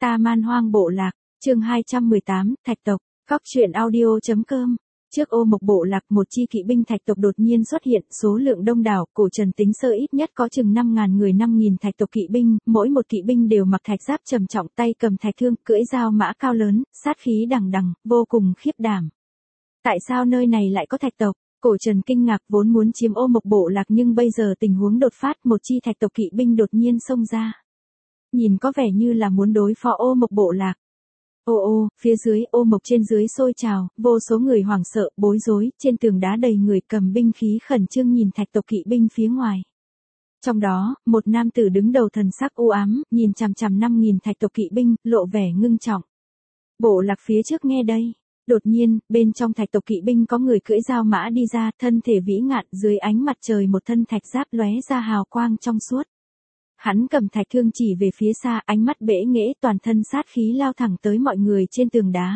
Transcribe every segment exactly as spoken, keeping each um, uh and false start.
Ta Man Hoang Bộ Lạc, chương hai trăm mười tám, Thạch tộc, Cóc truyện audio chấm com. Trước Ô Mộc Bộ Lạc, một chi kỵ binh thạch tộc đột nhiên xuất hiện, số lượng đông đảo, Cổ Trần tính sơ ít nhất có chừng năm ngàn người, năm nghìn thạch tộc kỵ binh, mỗi một kỵ binh đều mặc thạch giáp trầm trọng, tay cầm thạch thương, cưỡi dao mã cao lớn, sát khí đằng đằng, vô cùng khiếp đảm. Tại sao nơi này lại có thạch tộc? Cổ Trần kinh ngạc, vốn muốn chiếm Ô Mộc Bộ Lạc nhưng bây giờ tình huống đột phát, một chi thạch tộc kỵ binh đột nhiên xông ra. Nhìn có vẻ như là muốn đối phó Ô Mộc Bộ Lạc. Ô ô, phía dưới, Ô Mộc trên dưới sôi trào, vô số người hoảng sợ, bối rối, trên tường đá đầy người cầm binh khí khẩn trương nhìn thạch tộc kỵ binh phía ngoài. Trong đó, một nam tử đứng đầu thần sắc u ám, nhìn chằm chằm năm nghìn thạch tộc kỵ binh, lộ vẻ ngưng trọng. Bộ lạc phía trước nghe đây. Đột nhiên, bên trong thạch tộc kỵ binh có người cưỡi dao mã đi ra, thân thể vĩ ngạn, dưới ánh mặt trời một thân thạch giáp lóe ra hào quang trong suốt. Hắn cầm thạch thương chỉ về phía xa, ánh mắt bẽ nghễ, toàn thân sát khí lao thẳng tới mọi người trên tường đá.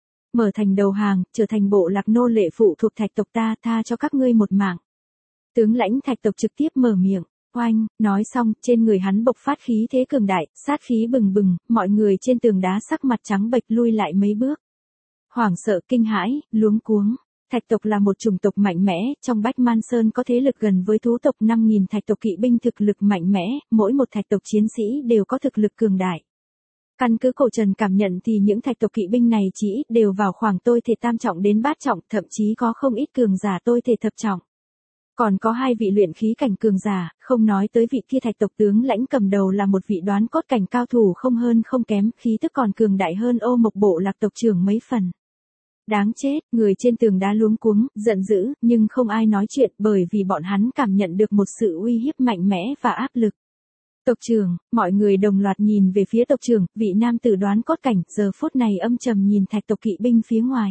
Mở thành đầu hàng, trở thành bộ lạc nô lệ phụ thuộc thạch tộc ta, tha cho các ngươi một mạng. Tướng lãnh thạch tộc trực tiếp mở miệng, oanh, nói xong, trên người hắn bộc phát khí thế cường đại, sát khí bừng bừng, mọi người trên tường đá sắc mặt trắng bệch lui lại mấy bước. Hoảng sợ, kinh hãi, luống cuống. Thạch tộc là một chủng tộc mạnh mẽ, trong Bách Man Sơn có thế lực gần với thú tộc, năm nghìn thạch tộc kỵ binh thực lực mạnh mẽ, mỗi một thạch tộc chiến sĩ đều có thực lực cường đại. Căn cứ Cổ Trần cảm nhận thì những thạch tộc kỵ binh này chỉ ít đều vào khoảng tôi thể tam trọng đến bát trọng, thậm chí có không ít cường giả tôi thể thập trọng. Còn có hai vị luyện khí cảnh cường giả, không nói tới vị kia thạch tộc tướng lãnh cầm đầu là một vị đoán cốt cảnh cao thủ không hơn không kém, khí tức còn cường đại hơn Ô Mộc Bộ Lạc tộc trưởng mấy phần. Đáng chết, người trên tường đá luống cuống, giận dữ, nhưng không ai nói chuyện bởi vì bọn hắn cảm nhận được một sự uy hiếp mạnh mẽ và áp lực. Tộc trưởng, mọi người đồng loạt nhìn về phía tộc trưởng, vị nam tử đoán cốt cảnh, giờ phút này âm trầm nhìn thạch tộc kỵ binh phía ngoài.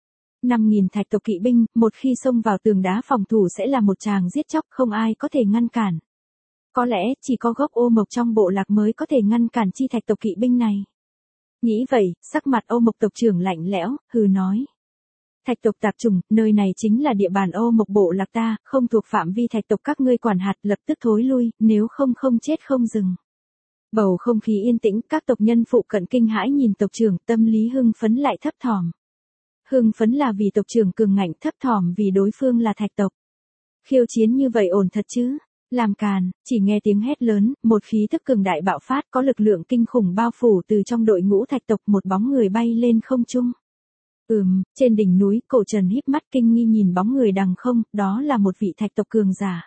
năm nghìn thạch tộc kỵ binh, một khi xông vào tường đá phòng thủ sẽ là một tràng giết chóc, không ai có thể ngăn cản. Có lẽ, chỉ có gốc Ô Mộc trong bộ lạc mới có thể ngăn cản chi thạch tộc kỵ binh này. Nghĩ vậy, sắc mặt Ô Mộc tộc trưởng lạnh lẽo, hừ nói. Thạch tộc tạp chủng, nơi này chính là địa bàn Ô Mộc Bộ Lạc ta, không thuộc phạm vi thạch tộc các ngươi quản hạt, lập tức thối lui, nếu không không chết không dừng. Bầu không khí yên tĩnh, các tộc nhân phụ cận kinh hãi nhìn tộc trưởng, tâm lý hưng phấn lại thấp thỏm. Hưng phấn là vì tộc trưởng cường ngạnh, thấp thỏm vì đối phương là thạch tộc. Khiêu chiến như vậy ổn thật chứ? Làm càn, chỉ nghe tiếng hét lớn, một khí thức cường đại bạo phát, có lực lượng kinh khủng bao phủ từ trong đội ngũ thạch tộc, một bóng người bay lên không trung. Ừm, trên đỉnh núi, Cổ Trần híp mắt kinh nghi nhìn bóng người đằng không, đó là một vị thạch tộc cường giả.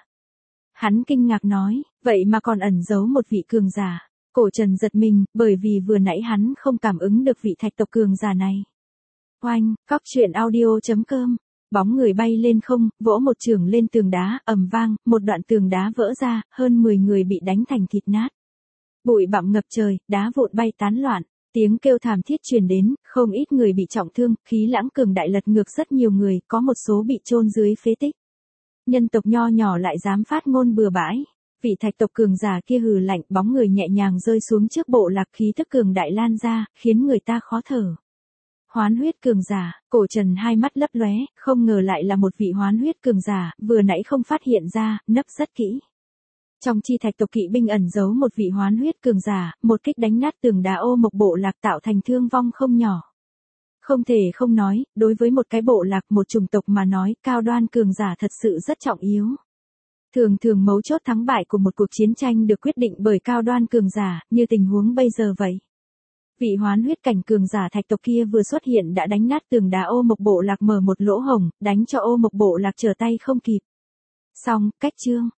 Hắn kinh ngạc nói, vậy mà còn ẩn giấu một vị cường giả. Cổ Trần giật mình, bởi vì vừa nãy hắn không cảm ứng được vị thạch tộc cường giả này. Oanh, Cóc truyện audio chấm com. Bóng người bay lên không, vỗ một chưởng lên tường đá, ầm vang, một đoạn tường đá vỡ ra, hơn mười người bị đánh thành thịt nát. Bụi bặm ngập trời, đá vụn bay tán loạn, tiếng kêu thảm thiết truyền đến, không ít người bị trọng thương, khí lãng cường đại lật ngược rất nhiều người, có một số bị chôn dưới phế tích. Nhân tộc nho nhỏ lại dám phát ngôn bừa bãi. Vị thạch tộc cường giả kia hừ lạnh, bóng người nhẹ nhàng rơi xuống trước bộ lạc, khí tức cường đại lan ra, khiến người ta khó thở. Hoán huyết cường giả, Cổ Trần hai mắt lấp lóe, không ngờ lại là một vị hoán huyết cường giả, vừa nãy không phát hiện ra, nấp rất kỹ. Trong chi thạch tộc kỵ binh ẩn giấu một vị hoán huyết cường giả, một kích đánh nát tường đá Ô Mộc Bộ Lạc tạo thành thương vong không nhỏ. Không thể không nói, đối với một cái bộ lạc, một chủng tộc mà nói, cao đoan cường giả thật sự rất trọng yếu. Thường thường mấu chốt thắng bại của một cuộc chiến tranh được quyết định bởi cao đoan cường giả, như tình huống bây giờ vậy. Vị hoán huyết cảnh cường giả thạch tộc kia vừa xuất hiện đã đánh nát tường đá Ô Mộc Bộ Lạc, mở một lỗ hổng, đánh cho Ô Mộc Bộ Lạc trở tay không kịp. Xong, cách chương.